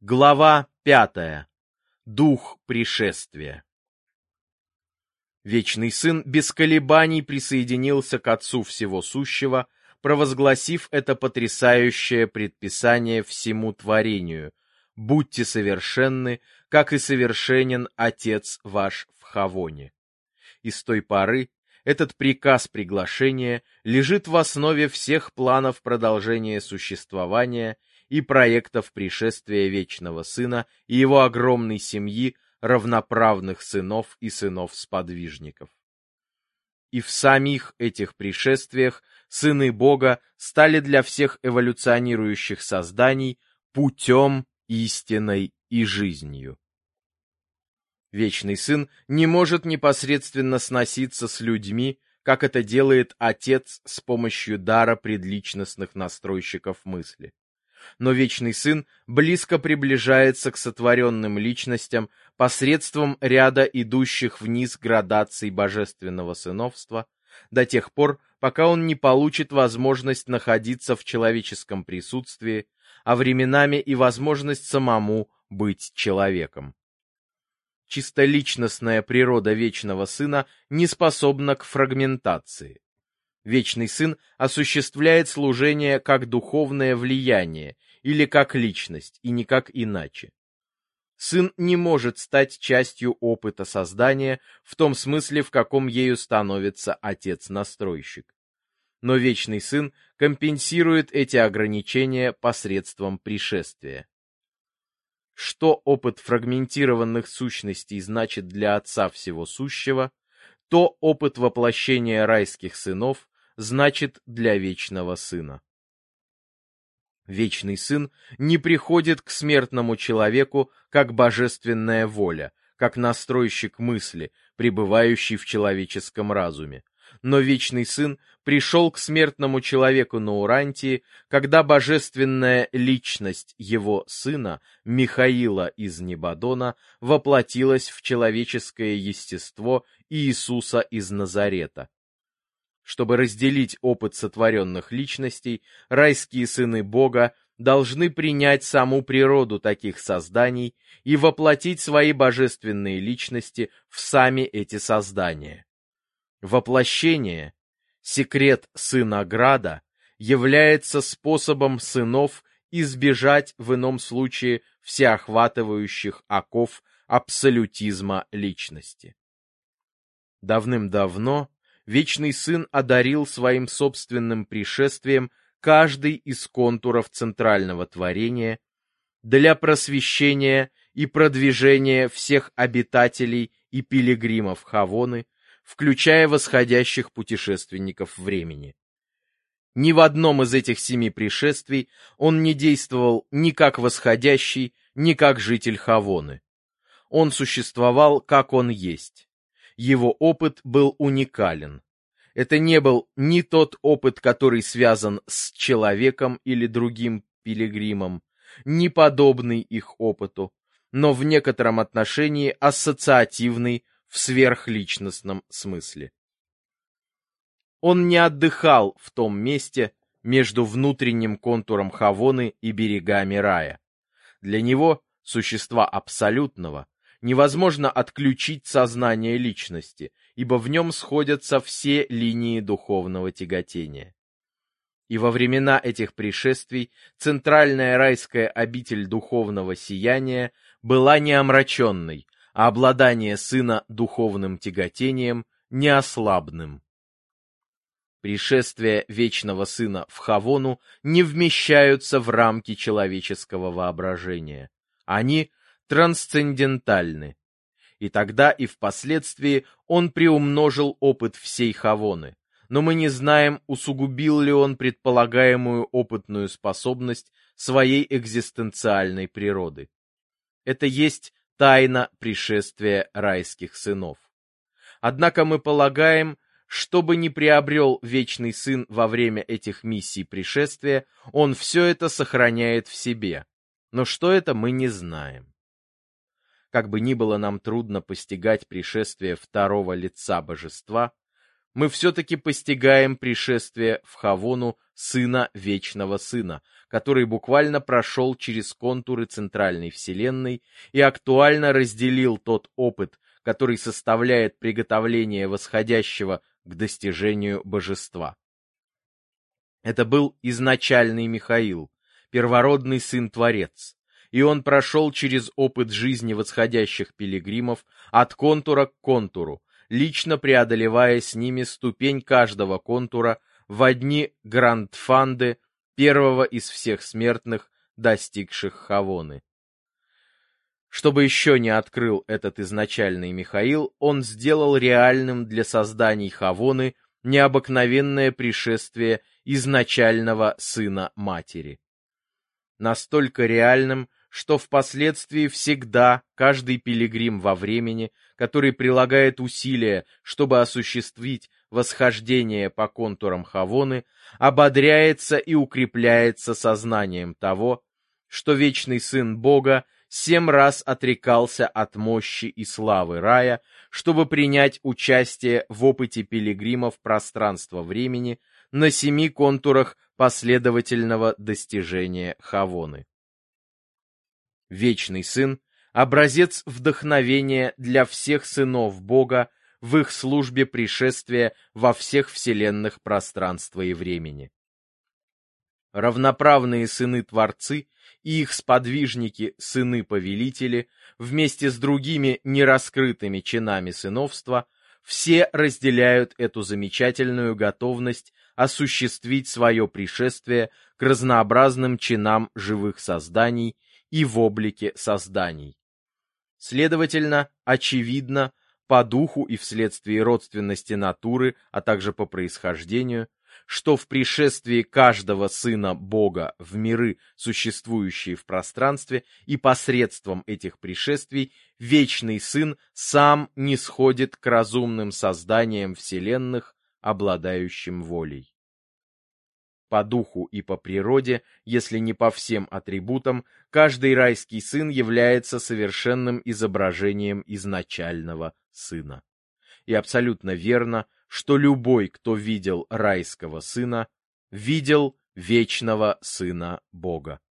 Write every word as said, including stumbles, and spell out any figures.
Глава пятая. Дух пришествия. Вечный Сын без колебаний присоединился к Отцу Всего Сущего, провозгласив это потрясающее предписание всему творению: «Будьте совершенны, как и совершенен Отец ваш в Хавоне». И с той поры этот приказ приглашения лежит в основе всех планов продолжения существования и проектов пришествия Вечного Сына и его огромной семьи равноправных сынов и сынов-сподвижников. И в самих этих пришествиях сыны Бога стали для всех эволюционирующих созданий путем, истиной и жизнью. Вечный Сын не может непосредственно сноситься с людьми, как это делает Отец с помощью дара предличностных настройщиков мысли. Но Вечный Сын близко приближается к сотворенным личностям посредством ряда идущих вниз градаций божественного сыновства до тех пор, пока он не получит возможность находиться в человеческом присутствии, а временами и возможность самому быть человеком. Чисто личностная природа Вечного Сына не способна к фрагментации. Вечный Сын осуществляет служение как духовное влияние или как личность, и никак иначе. Сын не может стать частью опыта создания в том смысле, в каком ею становится Отец-настройщик. Но Вечный Сын компенсирует эти ограничения посредством пришествия. Что опыт фрагментированных сущностей значит для Отца Всего Сущего, то опыт воплощения райских сынов значит для Вечного Сына. Вечный Сын не приходит к смертному человеку как божественная воля, как настройщик мысли, пребывающий в человеческом разуме. Но Вечный Сын пришел к смертному человеку на Урантии, когда божественная личность его сына, Михаила из Небадона, воплотилась в человеческое естество Иисуса из Назарета. Чтобы разделить опыт сотворенных личностей, райские сыны Бога должны принять саму природу таких созданий и воплотить свои божественные личности в сами эти создания. Воплощение, секрет Сына Града, является способом сынов избежать в ином случае всеохватывающих оков абсолютизма личности. Давным-давно Вечный Сын одарил своим собственным пришествием каждый из контуров центрального творения для просвещения и продвижения всех обитателей и пилигримов Хавоны, включая восходящих путешественников времени. Ни в одном из этих семи пришествий он не действовал ни как восходящий, ни как житель Хавоны. Он существовал, как он есть. Его опыт был уникален. Это не был ни тот опыт, который связан с человеком или другим пилигримом, ни подобный их опыту, но в некотором отношении ассоциативный в сверхличностном смысле. Он не отдыхал в том месте между внутренним контуром Хавоны и берегами рая. Для него, существа абсолютного, невозможно отключить сознание личности, ибо в нем сходятся все линии духовного тяготения. И во времена этих пришествий центральная райская обитель духовного сияния была не омраченной, а обладание Сына духовным тяготением неослабным. Пришествия Вечного Сына в Хавону не вмещаются в рамки человеческого воображения. Они трансцендентальны. И тогда и впоследствии он приумножил опыт всей Хавоны, но мы не знаем, усугубил ли он предполагаемую опытную способность своей экзистенциальной природы. Это есть тайна пришествия райских сынов. Однако мы полагаем, что бы ни приобрел Вечный Сын во время этих миссий пришествия, он все это сохраняет в себе. Но что это, мы не знаем. Как бы ни было нам трудно постигать пришествие второго лица божества, мы все-таки постигаем пришествие в Хавону Сына Вечного Сына, который буквально прошел через контуры центральной Вселенной и актуально разделил тот опыт, который составляет приготовление восходящего к достижению божества. Это был изначальный Михаил, первородный сын-творец, и он прошел через опыт жизни восходящих пилигримов от контура к контуру, лично преодолевая с ними ступень каждого контура в дни Грандфанды, первого из всех смертных, достигших Хавоны. Чтобы еще не открыл этот изначальный Михаил, он сделал реальным для созданий Хавоны необыкновенное пришествие изначального сына матери. Настолько реальным, что впоследствии всегда каждый пилигрим во времени, который прилагает усилия, чтобы осуществить восхождение по контурам Хавоны, ободряется и укрепляется сознанием того, что вечный Сын Бога семь раз отрекался от мощи и славы рая, чтобы принять участие в опыте пилигримов пространства-времени на семи контурах последовательного достижения Хавоны. Вечный Сын — образец вдохновения для всех сынов Бога в их службе пришествия во всех вселенных пространства и времени. Равноправные сыны-творцы и их сподвижники, сыны-повелители, вместе с другими нераскрытыми чинами сыновства, все разделяют эту замечательную готовность осуществить свое пришествие к разнообразным чинам живых созданий и в облике созданий. Следовательно, очевидно, по духу и вследствие родственности натуры, а также по происхождению, что в пришествии каждого сына Бога в миры, существующие в пространстве, и посредством этих пришествий вечный Сын сам нисходит к разумным созданиям вселенных, обладающим волей. По духу и по природе, если не по всем атрибутам, каждый райский сын является совершенным изображением изначального сына. И абсолютно верно, что любой, кто видел райского сына, видел вечного Сына Бога.